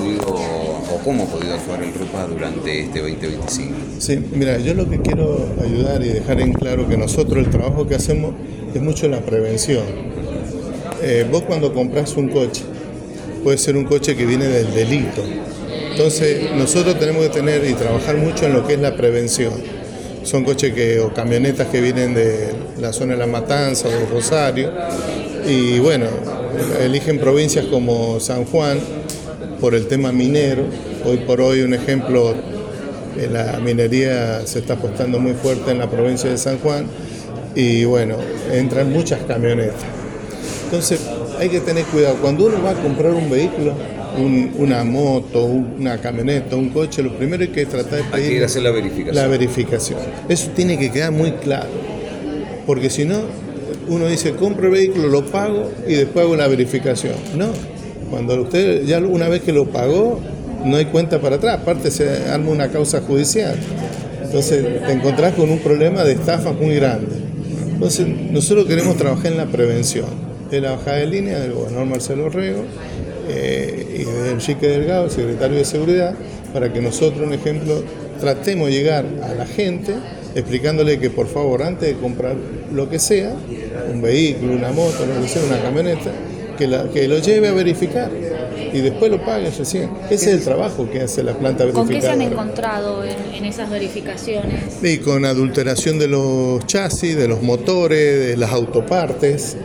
podido o cómo ha podido actuar el RUPA durante este 2025? Sí, mira, yo lo que quiero ayudar y dejar en claro que nosotros el trabajo que hacemos es mucho en la prevención. Vos cuando compras un coche, puede ser un coche que viene del delito. Entonces nosotros tenemos que tener y trabajar mucho en lo que es la prevención. Son coches o camionetas que vienen de la zona de La Matanza o de Rosario. Y bueno, eligen provincias como San Juan por el tema minero. Hoy por hoy, un ejemplo, la minería se está apostando muy fuerte en la provincia de San Juan y bueno, entran muchas camionetas. Entonces hay que tener cuidado. Cuando uno va a comprar un vehículo, una moto, una camioneta, un coche, lo primero hay que tratar de pedir... Hay que ir a hacer la verificación. La verificación. Eso tiene que quedar muy claro. Porque si no, uno dice, compro el vehículo, lo pago y después hago la verificación. No. Cuando usted ya una vez que lo pagó, no hay cuenta para atrás. Aparte se arma una causa judicial. Entonces te encontrás con un problema de estafa muy grande. Entonces nosotros queremos trabajar en la prevención. De la bajada de línea del gobernador Marcelo Rego y de Enrique Delgado, el secretario de Seguridad, para que nosotros, un ejemplo, tratemos de llegar a la gente explicándole que por favor, antes de comprar lo que sea, un vehículo, una moto, lo que sea, una camioneta, que lo lleve a verificar y después lo pague recién. Ese es el trabajo que hace la planta verificadora. ¿Con qué se han encontrado en esas verificaciones? Y con adulteración de los chasis, de los motores, de las autopartes,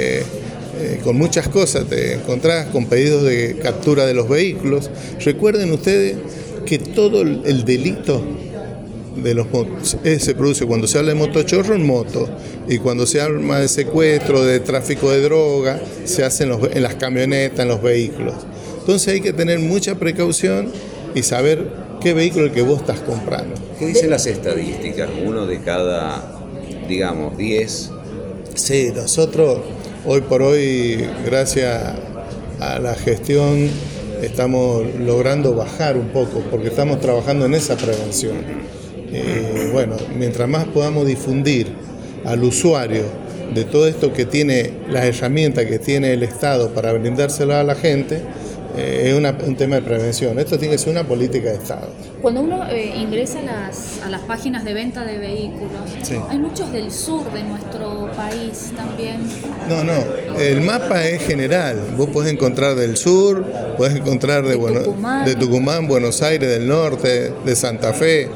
con muchas cosas. Te encontrás con pedidos de captura de los vehículos. Recuerden ustedes que todo el delito de los se produce cuando se habla de motochorro en moto y cuando se habla de secuestro, de tráfico de droga, se hace en las camionetas, en los vehículos. Entonces hay que tener mucha precaución y saber qué vehículo es el que vos estás comprando. ¿Qué dicen las estadísticas? Uno de cada, digamos, 10. Sí, nosotros hoy por hoy, gracias a la gestión, estamos logrando bajar un poco porque estamos trabajando en esa prevención. Bueno, mientras más podamos difundir al usuario de todo esto que tiene, las herramientas que tiene el Estado para brindárselo a la gente, es un tema de prevención. Esto tiene que ser una política de Estado. Cuando uno ingresa a las páginas de venta de vehículos, sí, hay muchos del sur de nuestro país también. No, el mapa es general. Vos podés encontrar del sur, podés encontrar de Tucumán, Buenos Aires, del norte, de Santa Fe.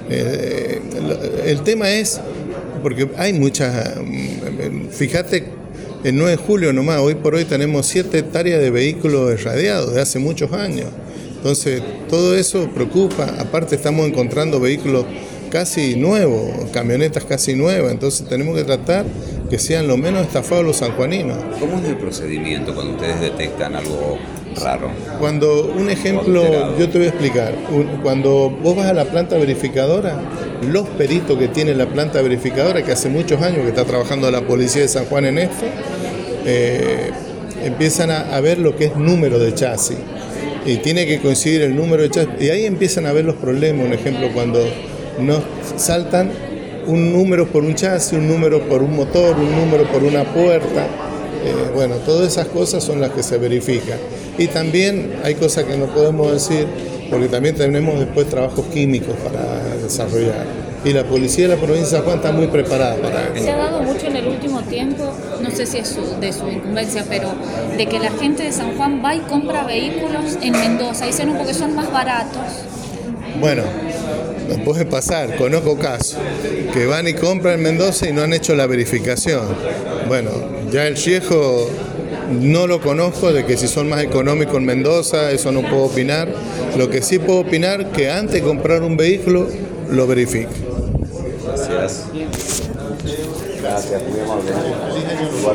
El tema es, porque hay muchas, fíjate, el 9 de julio nomás, hoy por hoy tenemos 7 hectáreas de vehículos irradiados de hace muchos años. Entonces, todo eso preocupa. Aparte estamos encontrando vehículos casi nuevos, camionetas casi nuevas, entonces tenemos que tratar que sean lo menos estafados los sanjuaninos. ¿Cómo es el procedimiento cuando ustedes detectan algo raro? Cuando, un ejemplo, yo te voy a explicar, cuando vos vas a la planta verificadora, los peritos que tiene la planta verificadora, que hace muchos años que está trabajando la policía de San Juan en esto, empiezan a ver lo que es número de chasis y tiene que coincidir el número de chasis y ahí empiezan a ver los problemas. Un ejemplo, cuando nos saltan un número por un chasis, un número por un motor, un número por una puerta. Bueno, todas esas cosas son las que se verifican. Y también hay cosas que no podemos decir, porque también tenemos después trabajos químicos para desarrollar. Y la policía de la provincia de San Juan está muy preparada para eso. Se ha dado mucho en el último tiempo, no sé si es de su incumbencia, pero de que la gente de San Juan va y compra vehículos en Mendoza, dicen porque son más baratos. Bueno, puede pasar, conozco casos, que van y compran en Mendoza y no han hecho la verificación. Bueno, ya el riesgo no lo conozco, de que si son más económicos en Mendoza, eso no puedo opinar. Lo que sí puedo opinar, que antes de comprar un vehículo, lo verifique. Gracias. Gracias, muy amable.